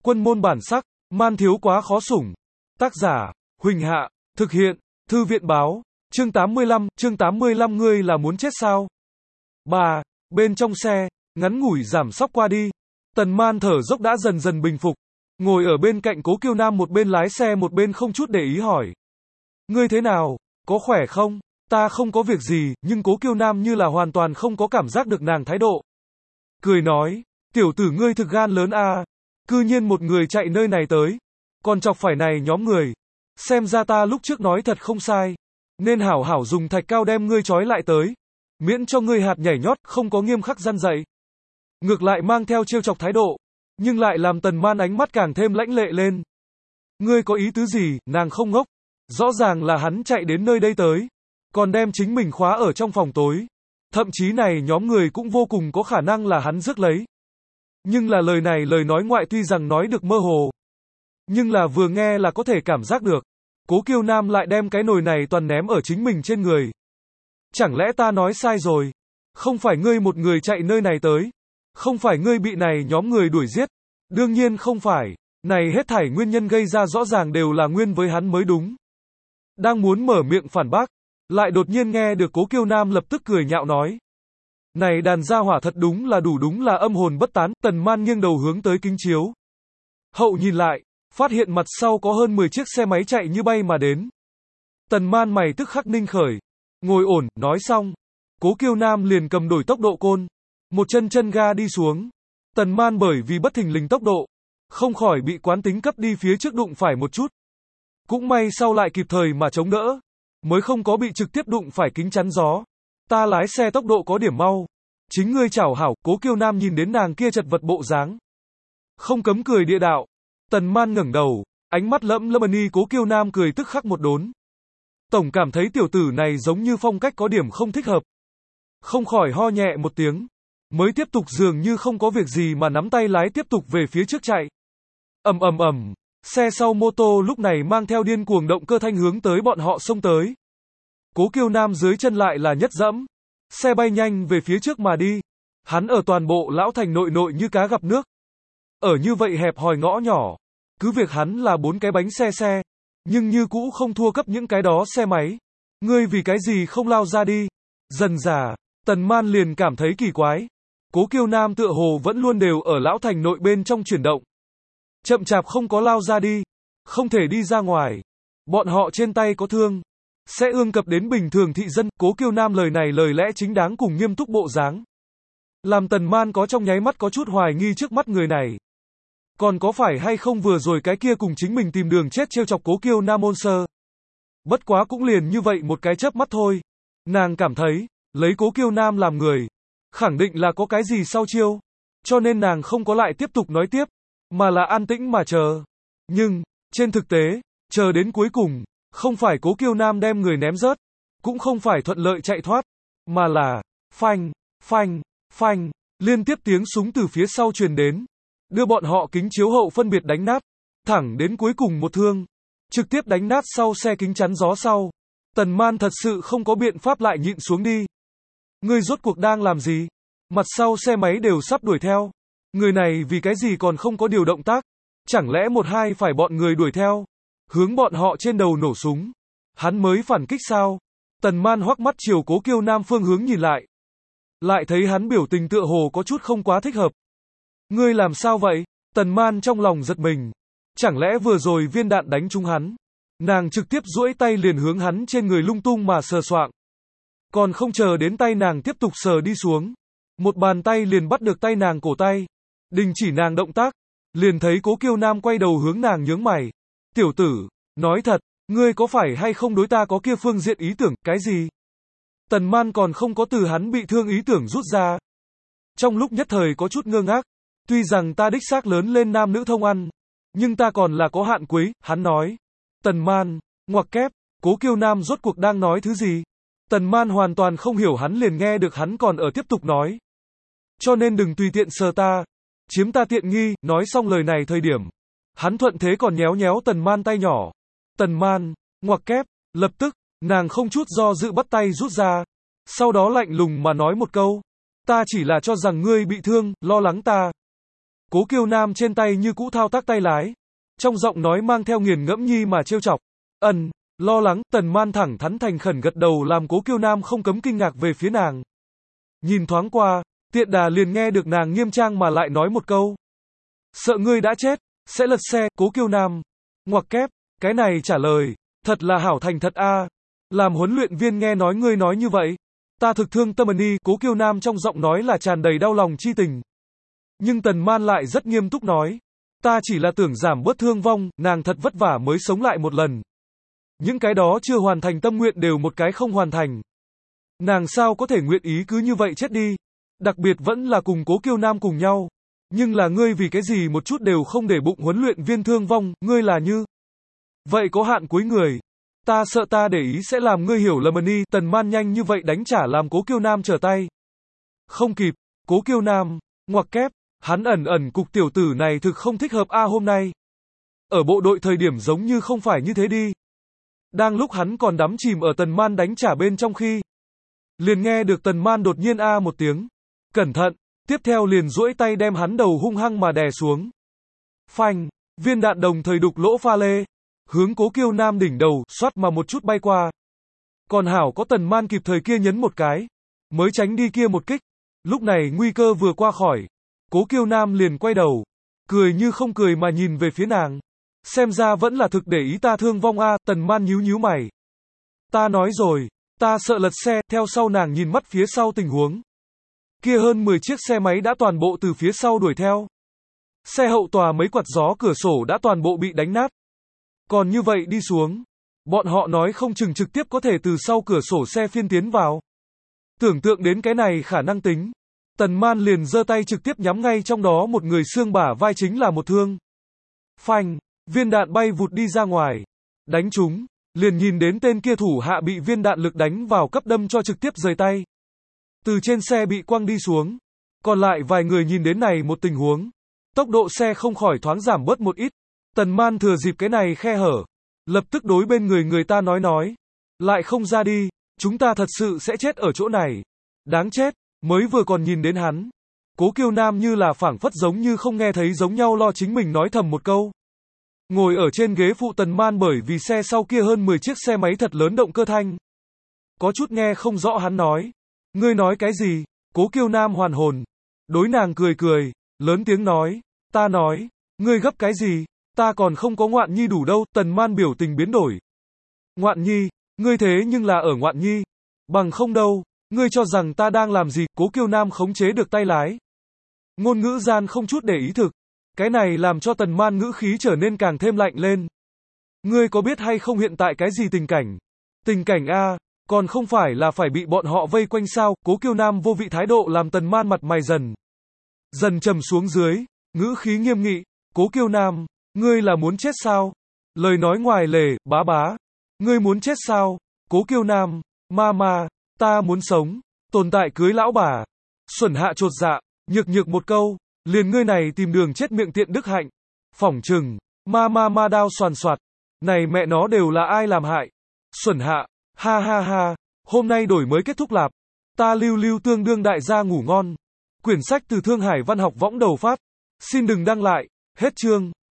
Quân môn bản sắc, man thiếu quá khó sủng. Tác giả, Huỳnh Hạ, thực hiện, Thư viện báo, chương 85 ngươi là muốn chết sao? 3. Bên trong xe, ngắn ngủi giảm sóc qua đi. Tần Man thở dốc đã dần dần bình phục. Ngồi ở bên cạnh Cố Kiêu Nam một bên lái xe một bên không chút để ý hỏi. Ngươi thế nào, có khỏe không? Ta không có việc gì, nhưng Cố Kiêu Nam như là hoàn toàn không có cảm giác được nàng thái độ. Cười nói, tiểu tử ngươi thực gan lớn à, cư nhiên một người chạy nơi này tới, còn chọc phải này nhóm người. Xem ra ta lúc trước nói thật không sai, nên hảo hảo dùng thạch cao đem ngươi trói lại tới, miễn cho ngươi hạt nhảy nhót, không có nghiêm khắc răn dạy. Ngược lại mang theo trêu chọc thái độ, nhưng lại làm Tần Man ánh mắt càng thêm lãnh lệ lên. Ngươi có ý tứ gì? Nàng không ngốc, rõ ràng là hắn chạy đến nơi đây tới, còn đem chính mình khóa ở trong phòng tối. Thậm chí này nhóm người cũng vô cùng có khả năng là hắn rước lấy. Nhưng là lời này lời nói ngoại tuy rằng nói được mơ hồ, nhưng là vừa nghe là có thể cảm giác được. Cố Kiêu Nam lại đem cái nồi này toàn ném ở chính mình trên người. Chẳng lẽ ta nói sai rồi? Không phải ngươi một người chạy nơi này tới, không phải ngươi bị này nhóm người đuổi giết. Đương nhiên không phải, này hết thảy nguyên nhân gây ra rõ ràng đều là nguyên với hắn mới đúng. Đang muốn mở miệng phản bác, lại đột nhiên nghe được Cố Kiêu Nam lập tức cười nhạo nói. Này đàn gia hỏa thật đúng là âm hồn bất tán. Tần Man nghiêng đầu hướng tới kính chiếu hậu nhìn lại, phát hiện mặt sau có hơn 10 chiếc xe máy chạy như bay mà đến. Tần Man mày tức khắc ninh khởi, ngồi ổn, nói xong, Cố Kiêu Nam liền cầm đổi tốc độ côn, một chân ga đi xuống. Tần Man bởi vì bất thình lình tốc độ, không khỏi bị quán tính cấp đi phía trước đụng phải một chút. Cũng may sau lại kịp thời mà chống đỡ, mới không có bị trực tiếp đụng phải kính chắn gió. Ta lái xe tốc độ có điểm mau, chính ngươi chảo hảo. Cố Kiêu Nam nhìn đến nàng kia chật vật bộ dáng, không cấm cười địa đạo. Tần Man ngẩng đầu, ánh mắt lẫm lẫm y. Cố Kiêu Nam cười tức khắc một đốn. Tổng cảm thấy tiểu tử này giống như phong cách có điểm không thích hợp, không khỏi ho nhẹ một tiếng, mới tiếp tục dường như không có việc gì mà nắm tay lái tiếp tục về phía trước chạy. Ầm, xe sau mô tô lúc này mang theo điên cuồng động cơ thanh hướng tới bọn họ xông tới. Cố Kiêu Nam dưới chân lại là nhất dẫm, xe bay nhanh về phía trước mà đi. Hắn ở toàn bộ lão thành nội như cá gặp nước. Ở như vậy hẹp hòi ngõ nhỏ, cứ việc hắn là 4 cái bánh xe, nhưng như cũ không thua cấp những cái đó xe máy. Ngươi vì cái gì không lao ra đi? Dần dà, Tần Man liền cảm thấy kỳ quái. Cố Kiêu Nam tựa hồ vẫn luôn đều ở lão thành nội bên trong chuyển động, chậm chạp không có lao ra đi, không thể đi ra ngoài. Bọn họ trên tay có thương, sẽ ương cập đến bình thường thị dân. Cố Kiêu Nam lời này lời lẽ chính đáng cùng nghiêm túc bộ dáng, làm Tần Man có trong nháy mắt có chút hoài nghi trước mắt người này. Còn có phải hay không vừa rồi cái kia cùng chính mình tìm đường chết trêu chọc Cố Kiêu Nam môn sơ. Bất quá cũng liền như vậy một cái chớp mắt thôi. Nàng cảm thấy, lấy Cố Kiêu Nam làm người, khẳng định là có cái gì sau chiêu. Cho nên nàng không có lại tiếp tục nói tiếp, mà là an tĩnh mà chờ. Nhưng, trên thực tế, chờ đến cuối cùng, không phải Cố Kiêu Nam đem người ném rớt, cũng không phải thuận lợi chạy thoát, mà là, phanh, liên tiếp tiếng súng từ phía sau truyền đến, đưa bọn họ kính chiếu hậu phân biệt đánh nát, thẳng đến cuối cùng một thương, trực tiếp đánh nát sau xe kính chắn gió sau. Tần Man thật sự không có biện pháp lại nhịn xuống đi. Ngươi rốt cuộc đang làm gì? Mặt sau xe máy đều sắp đuổi theo. Người này vì cái gì còn không có điều động tác? Chẳng lẽ một hai phải bọn người đuổi theo, hướng bọn họ trên đầu nổ súng, hắn mới phản kích sao? Tần Man hoắc mắt chiều Cố Kiêu Nam phương hướng nhìn lại thấy hắn biểu tình tựa hồ có chút không quá thích hợp. Ngươi làm sao vậy? Tần Man trong lòng giật mình. Chẳng lẽ vừa rồi viên đạn đánh trúng hắn? Nàng trực tiếp duỗi tay liền hướng hắn trên người lung tung mà sờ soạng. Còn không chờ đến tay nàng tiếp tục sờ đi xuống, một bàn tay liền bắt được tay nàng cổ tay, đình chỉ nàng động tác. Liền thấy Cố Kiêu Nam quay đầu hướng nàng nhướng mày. Tiểu tử, nói thật, ngươi có phải hay không đối ta có kia phương diện ý tưởng, cái gì? Tần Man còn không có từ hắn bị thương ý tưởng rút ra. Trong lúc nhất thời có chút ngơ ngác. Tuy rằng ta đích xác lớn lên nam nữ thông ăn, nhưng ta còn là có hạn cuối, hắn nói. Tần Man, ngoặc kép, Cố Kiêu Nam rốt cuộc đang nói thứ gì? Tần Man hoàn toàn không hiểu, hắn liền nghe được hắn còn ở tiếp tục nói. Cho nên đừng tùy tiện sờ ta, chiếm ta tiện nghi. Nói xong lời này thời điểm, hắn thuận thế còn nhéo nhéo Tần Man tay nhỏ. Tần Man, ngoặc kép, lập tức, nàng không chút do dự bắt tay rút ra, sau đó lạnh lùng mà nói một câu. Ta chỉ là cho rằng ngươi bị thương, lo lắng ta. Cố Kiêu Nam trên tay như cũ thao tác tay lái. Trong giọng nói mang theo nghiền ngẫm nhi mà trêu chọc. Lo lắng, Tần Man thẳng thắn thành khẩn gật đầu làm Cố Kiêu Nam không cấm kinh ngạc về phía nàng. Nhìn thoáng qua, tiện đà liền nghe được nàng nghiêm trang mà lại nói một câu. Sợ ngươi đã chết, sẽ lật xe, Cố Kiêu Nam. Ngoặc kép, cái này trả lời, thật là hảo thành thật a. Làm huấn luyện viên nghe nói ngươi nói như vậy. Ta thực thương tâm đi, Cố Kiêu Nam trong giọng nói là tràn đầy đau lòng chi tình. Nhưng Tần Man lại rất nghiêm túc nói. Ta chỉ là tưởng giảm bớt thương vong, nàng thật vất vả mới sống lại một lần. Những cái đó chưa hoàn thành tâm nguyện đều một cái không hoàn thành. Nàng sao có thể nguyện ý cứ như vậy chết đi. Đặc biệt vẫn là cùng Cố Kiêu Nam cùng nhau. Nhưng là ngươi vì cái gì một chút đều không để bụng huấn luyện viên thương vong, ngươi là như. Vậy có hạn cuối người. Ta sợ ta để ý sẽ làm ngươi hiểu lầm đi. Tần Man nhanh như vậy đánh trả làm Cố Kiêu Nam trở tay. Không kịp, Cố Kiêu Nam, ngoặc kép, hắn ẩn cục tiểu tử này thực không thích hợp hôm nay. Ở bộ đội thời điểm giống như không phải như thế đi. Đang lúc hắn còn đắm chìm ở Tần Man đánh trả bên trong khi. Liền nghe được Tần Man đột nhiên một tiếng. Cẩn thận, tiếp theo liền duỗi tay đem hắn đầu hung hăng mà đè xuống. Phanh, viên đạn đồng thời đục lỗ pha lê. Hướng Cố Kiêu Nam đỉnh đầu, xoát mà một chút bay qua. Còn hảo có Tần Man kịp thời kia nhấn một cái. Mới tránh đi kia một kích. Lúc này nguy cơ vừa qua khỏi. Cố Kiêu Nam liền quay đầu. Cười như không cười mà nhìn về phía nàng. Xem ra vẫn là thực để ý ta thương vong Tần Man nhíu mày. Ta nói rồi, ta sợ lật xe, theo sau nàng nhìn mắt phía sau tình huống. Kia hơn 10 chiếc xe máy đã toàn bộ từ phía sau đuổi theo. Xe hậu tòa mấy quạt gió cửa sổ đã toàn bộ bị đánh nát. Còn như vậy đi xuống, bọn họ nói không chừng trực tiếp có thể từ sau cửa sổ xe phiên tiến vào. Tưởng tượng đến cái này khả năng tính. Tần Man liền giơ tay trực tiếp nhắm ngay trong đó một người xương bả vai chính là một thương. Phanh, viên đạn bay vụt đi ra ngoài. Đánh trúng, liền nhìn đến tên kia thủ hạ bị viên đạn lực đánh vào cấp đâm cho trực tiếp rời tay. Từ trên xe bị quăng đi xuống. Còn lại vài người nhìn đến này một tình huống. Tốc độ xe không khỏi thoáng giảm bớt một ít. Tần Man thừa dịp cái này khe hở. Lập tức đối bên người ta nói. Lại không ra đi, chúng ta thật sự sẽ chết ở chỗ này. Đáng chết, mới vừa còn nhìn đến hắn. Cố Kiêu Nam như là phảng phất giống như không nghe thấy giống nhau lo chính mình nói thầm một câu. Ngồi ở trên ghế phụ Tần Man bởi vì xe sau kia hơn 10 chiếc xe máy thật lớn động cơ thanh. Có chút nghe không rõ hắn nói. Ngươi nói cái gì? Cố Kiêu Nam hoàn hồn. Đối nàng cười, lớn tiếng nói. Ta nói, ngươi gấp cái gì? Ta còn không có Ngoạn Nhi đủ đâu. Tần Man biểu tình biến đổi. Ngoạn Nhi, ngươi thế nhưng là ở Ngoạn Nhi. Bằng không đâu, ngươi cho rằng ta đang làm gì? Cố Kiêu Nam khống chế được tay lái. Ngôn ngữ gian không chút để ý thực. Cái này làm cho Tần Man ngữ khí trở nên càng thêm lạnh lên. Ngươi có biết hay không hiện tại cái gì tình cảnh? Tình cảnh còn không phải là phải bị bọn họ vây quanh sao? Cố Kiêu Nam vô vị thái độ làm Tần Man mặt mày dần trầm xuống dưới, ngữ khí nghiêm nghị. Cố Kiêu Nam, ngươi là muốn chết sao? Lời nói ngoài lề, bá. Ngươi muốn chết sao? Cố Kiêu Nam, ma, ta muốn sống. Tồn tại cưới lão bà. Xuẩn hạ chột dạ, nhược một câu. Liền ngươi này tìm đường chết miệng tiện đức hạnh. Phỏng chừng, ma đao soàn soạt. Này mẹ nó đều là ai làm hại? Xuẩn hạ, ha, hôm nay đổi mới kết thúc lạp. Ta lưu tương đương đại gia ngủ ngon. Quyển sách từ Thương Hải Văn học võng đầu phát. Xin đừng đăng lại, hết chương.